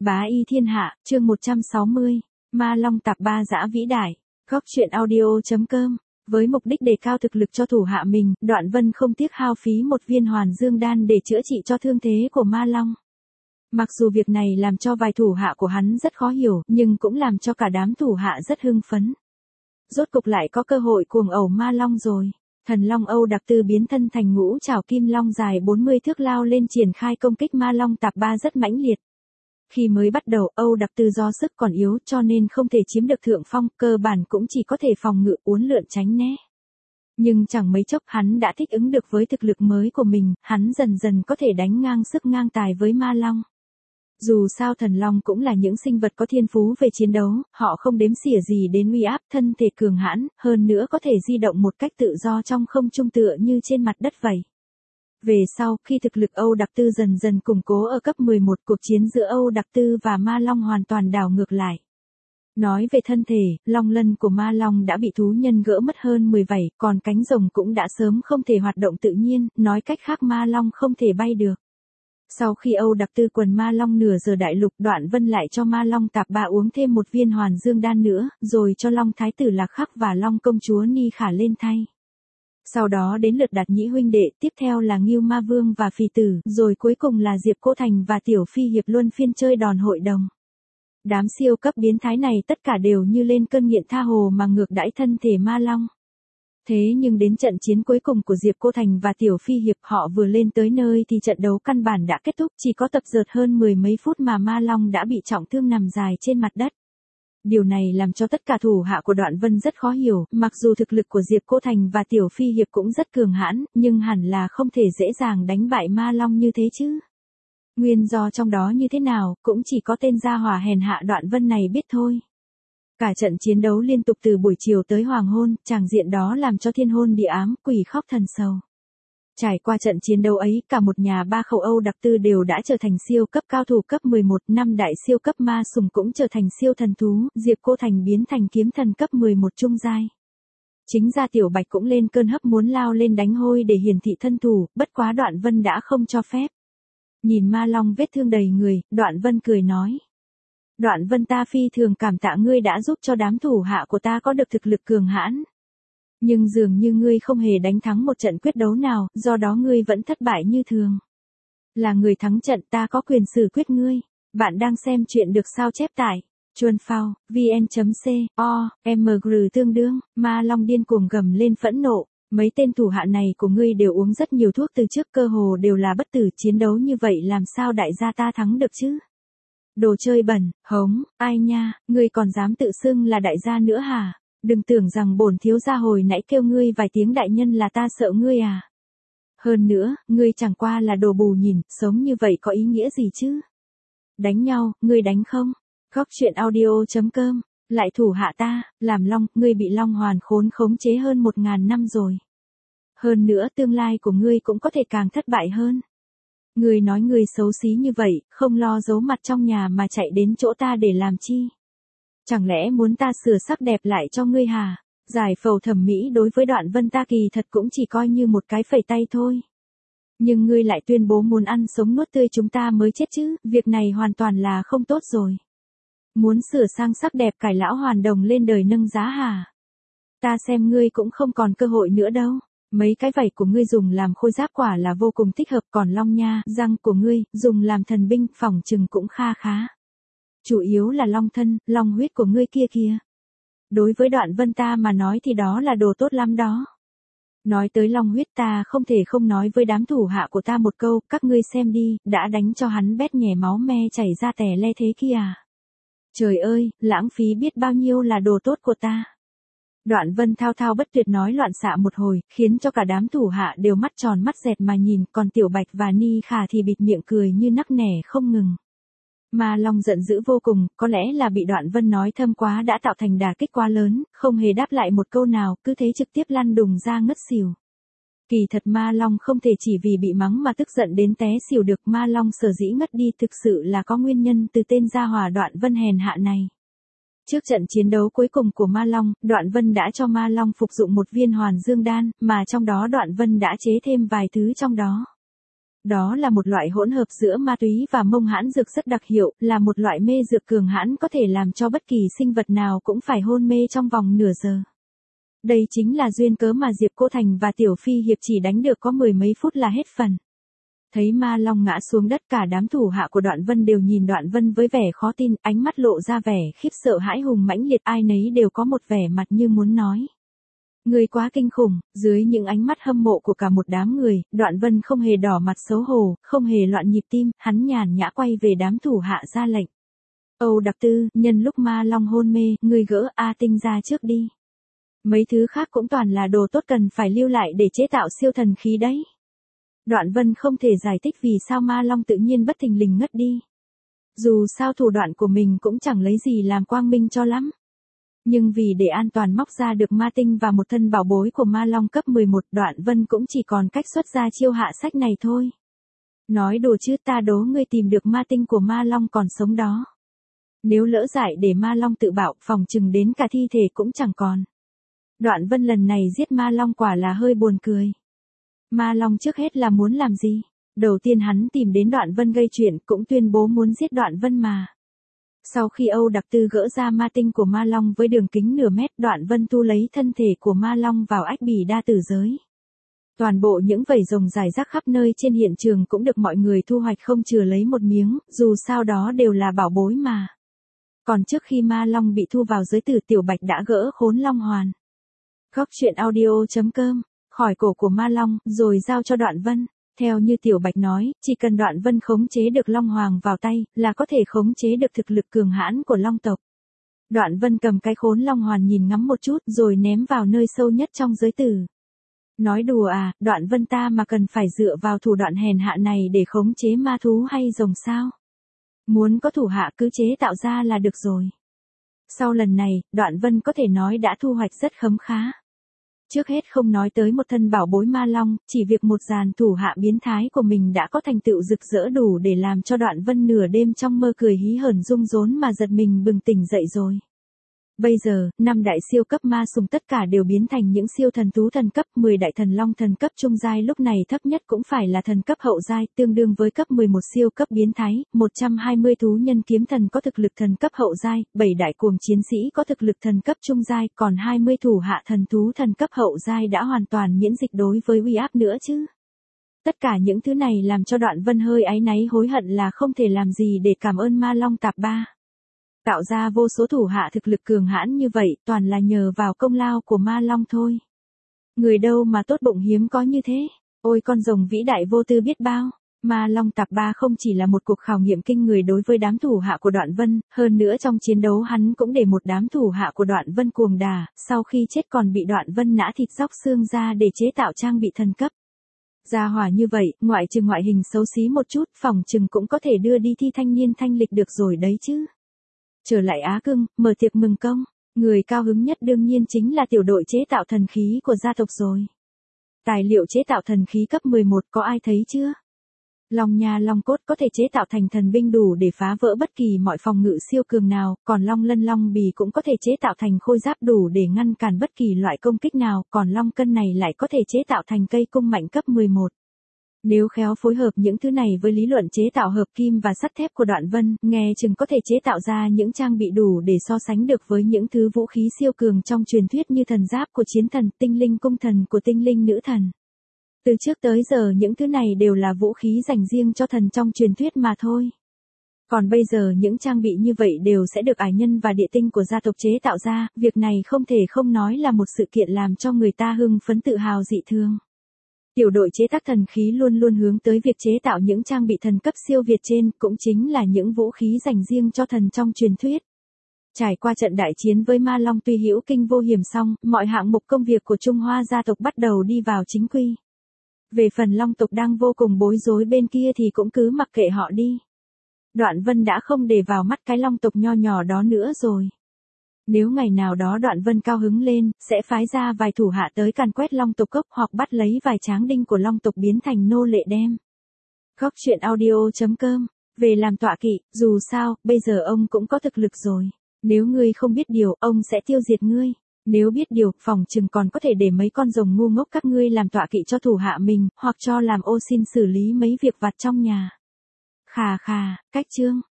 Bá y thiên hạ, chương 160, Ma Long Tạp Ba Dã vĩ đại. Góc truyện audio.com. Với mục đích đề cao thực lực cho thủ hạ mình, Đoạn Vân không tiếc hao phí một viên hoàn dương đan để chữa trị cho thương thế của Ma Long. Mặc dù việc này làm cho vài thủ hạ của hắn rất khó hiểu, nhưng cũng làm cho cả đám thủ hạ rất hưng phấn. Rốt cục lại có cơ hội cuồng ẩu Ma Long rồi. Thần Long Âu Đặc Tư biến thân thành ngũ trảo kim long dài 40 thước lao lên triển khai công kích Ma Long Tạp Ba rất mãnh liệt. Khi mới bắt đầu Âu Đặc Tư do sức còn yếu cho nên không thể chiếm được thượng phong, cơ bản cũng chỉ có thể phòng ngự uốn lượn tránh né. Nhưng chẳng mấy chốc hắn đã thích ứng được với thực lực mới của mình, hắn dần dần có thể đánh ngang sức ngang tài với Ma Long. Dù sao thần long cũng là những sinh vật có thiên phú về chiến đấu, họ không đếm xỉa gì đến uy áp, thân thể cường hãn, hơn nữa có thể di động một cách tự do trong không trung tựa như trên mặt đất vậy. Về sau, khi thực lực Âu Đặc Tư dần dần củng cố ở cấp 11, cuộc chiến giữa Âu Đặc Tư và Ma Long hoàn toàn đảo ngược lại. Nói về thân thể, long lân của Ma Long đã bị thú nhân gỡ mất hơn 10 vảy, còn cánh rồng cũng đã sớm không thể hoạt động tự nhiên, nói cách khác Ma Long không thể bay được. Sau khi Âu Đặc Tư quần Ma Long nửa giờ đại lục, Đoạn Vân lại cho Ma Long Tạp Ba uống thêm một viên hoàn dương đan nữa, rồi cho Long Thái tử Lạc Khắc và Long công chúa Ni Khả lên thay. Sau đó đến lượt Đạt Nhĩ huynh đệ, tiếp theo là Ngưu Ma Vương và Phì Tử, rồi cuối cùng là Diệp Cô Thành và Tiểu Phi Hiệp luân phiên chơi đòn hội đồng. Đám siêu cấp biến thái này tất cả đều như lên cơn nghiện tha hồ mà ngược đãi thân thể Ma Long. Thế nhưng đến trận chiến cuối cùng của Diệp Cô Thành và Tiểu Phi Hiệp, họ vừa lên tới nơi thì trận đấu căn bản đã kết thúc, chỉ có tập dượt hơn 10 mấy phút mà Ma Long đã bị trọng thương nằm dài trên mặt đất. Điều này làm cho tất cả thủ hạ của Đoạn Vân rất khó hiểu, mặc dù thực lực của Diệp Cô Thành và Tiểu Phi Hiệp cũng rất cường hãn, nhưng hẳn là không thể dễ dàng đánh bại Ma Long như thế chứ. Nguyên do trong đó như thế nào, cũng chỉ có tên gia hỏa hèn hạ Đoạn Vân này biết thôi. Cả trận chiến đấu liên tục từ buổi chiều tới hoàng hôn, tràng diện đó làm cho thiên hôn địa ám, quỷ khóc thần sầu. Trải qua trận chiến đấu ấy, cả một nhà ba khẩu Âu Đặc Tư đều đã trở thành siêu cấp cao thủ cấp 11, năm đại siêu cấp ma sùng cũng trở thành siêu thần thú, Diệp Cô Thành biến thành kiếm thần cấp 11 trung giai. Chính ra Tiểu Bạch cũng lên cơn hấp muốn lao lên đánh hôi để hiển thị thân thủ, bất quá Đoạn Vân đã không cho phép. Nhìn Ma Long vết thương đầy người, Đoạn Vân cười nói. Đoạn Vân, ta phi thường cảm tạ ngươi đã giúp cho đám thủ hạ của ta có được thực lực cường hãn. Nhưng dường như ngươi không hề đánh thắng một trận quyết đấu nào, do đó ngươi vẫn thất bại như thường. Là người thắng trận, ta có quyền xử quyết ngươi. Bạn đang xem chuyện được sao chép tại Chuan Phao, vn.co.mg tương đương, Ma Long điên cuồng gầm lên phẫn nộ. Mấy tên thủ hạ này của ngươi đều uống rất nhiều thuốc từ trước, cơ hồ đều là bất tử, chiến đấu như vậy làm sao đại gia ta thắng được chứ? Đồ chơi bẩn, hống, ai nha, ngươi còn dám tự xưng là đại gia nữa hả? Đừng tưởng rằng bổn thiếu gia hồi nãy kêu ngươi vài tiếng đại nhân là ta sợ ngươi à? Hơn nữa, ngươi chẳng qua là đồ bù nhìn, sống như vậy có ý nghĩa gì chứ? Đánh nhau, ngươi đánh không? Góc truyện audio.com, lại thủ hạ ta, làm Long, ngươi bị Long Hoàn khốn khống chế hơn 1000 năm rồi. Hơn nữa tương lai của ngươi cũng có thể càng thất bại hơn. Ngươi nói ngươi xấu xí như vậy, không lo giấu mặt trong nhà mà chạy đến chỗ ta để làm chi? Chẳng lẽ muốn ta sửa sắc đẹp lại cho ngươi hả? Giải phẫu thẩm mỹ đối với Đoạn Vân ta kỳ thật cũng chỉ coi như một cái phẩy tay thôi. Nhưng ngươi lại tuyên bố muốn ăn sống nuốt tươi chúng ta mới chết chứ, việc này hoàn toàn là không tốt rồi. Muốn sửa sang sắc đẹp cải lão hoàn đồng lên đời nâng giá hả? Ta xem ngươi cũng không còn cơ hội nữa đâu. Mấy cái vảy của ngươi dùng làm khôi giáp quả là vô cùng thích hợp, còn long nha, răng của ngươi, dùng làm thần binh, phỏng chừng cũng kha khá. Chủ yếu là long thân, long huyết của ngươi kia kìa. Đối với Đoạn Vân ta mà nói thì đó là đồ tốt lắm đó. Nói tới long huyết ta không thể không nói với đám thủ hạ của ta một câu, các ngươi xem đi, đã đánh cho hắn bét nhè máu me chảy ra tè le thế kia à. Trời ơi, lãng phí biết bao nhiêu là đồ tốt của ta. Đoạn Vân thao thao bất tuyệt nói loạn xạ một hồi, khiến cho cả đám thủ hạ đều mắt tròn mắt dẹt mà nhìn, còn Tiểu Bạch và Ni Khả thì bịt miệng cười như nắc nẻ không ngừng. Ma Long giận dữ vô cùng, có lẽ là bị Đoạn Vân nói thâm quá đã tạo thành đả kích quá lớn, không hề đáp lại một câu nào, cứ thế trực tiếp lăn đùng ra ngất xỉu. Kỳ thật Ma Long không thể chỉ vì bị mắng mà tức giận đến té xỉu được, Ma Long sở dĩ ngất đi thực sự là có nguyên nhân từ tên gia hỏa Đoạn Vân hèn hạ này. Trước trận chiến đấu cuối cùng của Ma Long, Đoạn Vân đã cho Ma Long phục dụng một viên hoàn dương đan, mà trong đó Đoạn Vân đã chế thêm vài thứ trong đó. Đó là một loại hỗn hợp giữa ma túy và mông hãn dược rất đặc hiệu, là một loại mê dược cường hãn có thể làm cho bất kỳ sinh vật nào cũng phải hôn mê trong vòng nửa giờ. Đây chính là duyên cớ mà Diệp Cô Thành và Tiểu Phi Hiệp chỉ đánh được có mười mấy phút là hết phần. Thấy ma long ngã xuống đất, cả đám thủ hạ của Đoạn Vân đều nhìn Đoạn Vân với vẻ khó tin, ánh mắt lộ ra vẻ khiếp sợ hãi hùng mãnh liệt, ai nấy đều có một vẻ mặt như muốn nói: Người quá kinh khủng. Dưới những ánh mắt hâm mộ của cả một đám người, Đoạn Vân không hề đỏ mặt xấu hổ, không hề loạn nhịp tim, hắn nhàn nhã quay về đám thủ hạ ra lệnh: Âu Đặc Tư, nhân lúc ma long hôn mê, người gỡ A Tinh ra trước đi. Mấy thứ khác cũng toàn là đồ tốt cần phải lưu lại để chế tạo siêu thần khí đấy. Đoạn Vân không thể giải thích vì sao ma long tự nhiên bất thình lình ngất đi. Dù sao thủ đoạn của mình cũng chẳng lấy gì làm quang minh cho lắm. Nhưng vì để an toàn móc ra được ma tinh và một thân bảo bối của ma long cấp 11, Đoạn Vân cũng chỉ còn cách xuất ra chiêu hạ sách này thôi. Nói đùa chứ, ta đố ngươi tìm được ma tinh của ma long còn sống đó. Nếu lỡ dại để ma long tự bạo, phòng chừng đến cả thi thể cũng chẳng còn. Đoạn Vân lần này giết ma long quả là hơi buồn cười. Ma long trước hết là muốn làm gì? Đầu tiên hắn tìm đến Đoạn Vân gây chuyện, cũng tuyên bố muốn giết Đoạn Vân mà. Sau khi Âu Đặc Tư gỡ ra ma tinh của ma long với đường kính nửa mét, Đoạn Vân thu lấy thân thể của ma long vào ách bì đa tử giới. Toàn bộ những vảy rồng rải rác khắp nơi trên hiện trường cũng được mọi người thu hoạch không chừa lấy một miếng, dù sao đó đều là bảo bối mà. Còn trước khi ma long bị thu vào giới tử, Tiểu Bạch đã gỡ khốn long hoàn. Góc truyện audio.com, khỏi cổ của ma long, rồi giao cho Đoạn Vân. Theo như Tiểu Bạch nói, chỉ cần Đoạn Vân khống chế được long hoàng vào tay, là có thể khống chế được thực lực cường hãn của long tộc. Đoạn Vân cầm cái khốn long hoàn nhìn ngắm một chút, rồi ném vào nơi sâu nhất trong giới tử. Nói đùa à, Đoạn Vân ta mà cần phải dựa vào thủ đoạn hèn hạ này để khống chế ma thú hay rồng sao? Muốn có thủ hạ cứ chế tạo ra là được rồi. Sau lần này, Đoạn Vân có thể nói đã thu hoạch rất khấm khá. Trước hết không nói tới một thân bảo bối ma long, chỉ việc một dàn thủ hạ biến thái của mình đã có thành tựu rực rỡ đủ để làm cho Đoạn Vân nửa đêm trong mơ cười hí hởn rung rốn mà giật mình bừng tỉnh dậy rồi. Bây giờ, 5 đại siêu cấp ma sùng tất cả đều biến thành những siêu thần thú thần cấp, 10 đại thần long thần cấp trung giai lúc này thấp nhất cũng phải là thần cấp hậu giai, tương đương với cấp 11 siêu cấp biến thái, 120 thú nhân kiếm thần có thực lực thần cấp hậu giai, 7 đại cuồng chiến sĩ có thực lực thần cấp trung giai, còn 20 thủ hạ thần thú thần cấp hậu giai đã hoàn toàn miễn dịch đối với uy áp nữa chứ. Tất cả những thứ này làm cho Đoạn Vân hơi áy náy hối hận là không thể làm gì để cảm ơn ma long tạp ba. Tạo ra vô số thủ hạ thực lực cường hãn như vậy, toàn là nhờ vào công lao của ma long thôi. Người đâu mà tốt bụng hiếm có như thế, ôi con rồng vĩ đại vô tư biết bao. Ma long tạp ba không chỉ là một cuộc khảo nghiệm kinh người đối với đám thủ hạ của Đoạn Vân, hơn nữa trong chiến đấu hắn cũng để một đám thủ hạ của Đoạn Vân cuồng đà, sau khi chết còn bị Đoạn Vân nã thịt róc xương ra để chế tạo trang bị thần cấp. Gia hỏa như vậy, ngoại trừ ngoại hình xấu xí một chút, phòng chừng cũng có thể đưa đi thi thanh niên thanh lịch được rồi đấy chứ. Trở lại Á Cưng, mở tiệc mừng công, người cao hứng nhất đương nhiên chính là tiểu đội chế tạo thần khí của gia tộc rồi. Tài liệu chế tạo thần khí cấp 11 có ai thấy chưa? Long nha long cốt có thể chế tạo thành thần binh đủ để phá vỡ bất kỳ mọi phòng ngự siêu cường nào, còn long lân long bì cũng có thể chế tạo thành khôi giáp đủ để ngăn cản bất kỳ loại công kích nào, còn long cân này lại có thể chế tạo thành cây cung mạnh cấp 11. Nếu khéo phối hợp những thứ này với lý luận chế tạo hợp kim và sắt thép của Đoạn Vân, nghe chừng có thể chế tạo ra những trang bị đủ để so sánh được với những thứ vũ khí siêu cường trong truyền thuyết như thần giáp của chiến thần, tinh linh cung thần của tinh linh nữ thần. Từ trước tới giờ những thứ này đều là vũ khí dành riêng cho thần trong truyền thuyết mà thôi. Còn bây giờ những trang bị như vậy đều sẽ được ải nhân và địa tinh của gia tộc chế tạo ra, việc này không thể không nói là một sự kiện làm cho người ta hưng phấn tự hào dị thường. Tiểu đội chế tác thần khí luôn luôn hướng tới việc chế tạo những trang bị thần cấp siêu việt trên, cũng chính là những vũ khí dành riêng cho thần trong truyền thuyết. Trải qua trận đại chiến với Ma Long tuy hữu kinh vô hiểm xong, mọi hạng mục công việc của Trung Hoa gia tộc bắt đầu đi vào chính quy. Về phần Long tộc đang vô cùng bối rối bên kia thì cũng cứ mặc kệ họ đi. Đoạn Vân đã không để vào mắt cái Long tộc nho nhỏ đó nữa rồi. Nếu ngày nào đó Đoạn Vân cao hứng lên, sẽ phái ra vài thủ hạ tới càn quét Long tộc cốc hoặc bắt lấy vài tráng đinh của Long tộc biến thành nô lệ đem. Góc truyện audio.com, về làm tọa kỵ, dù sao, bây giờ ông cũng có thực lực rồi. Nếu ngươi không biết điều, ông sẽ tiêu diệt ngươi. Nếu biết điều, phòng chừng còn có thể để mấy con rồng ngu ngốc các ngươi làm tọa kỵ cho thủ hạ mình, hoặc cho làm ô xin xử lý mấy việc vặt trong nhà. Khà khà, cách chương.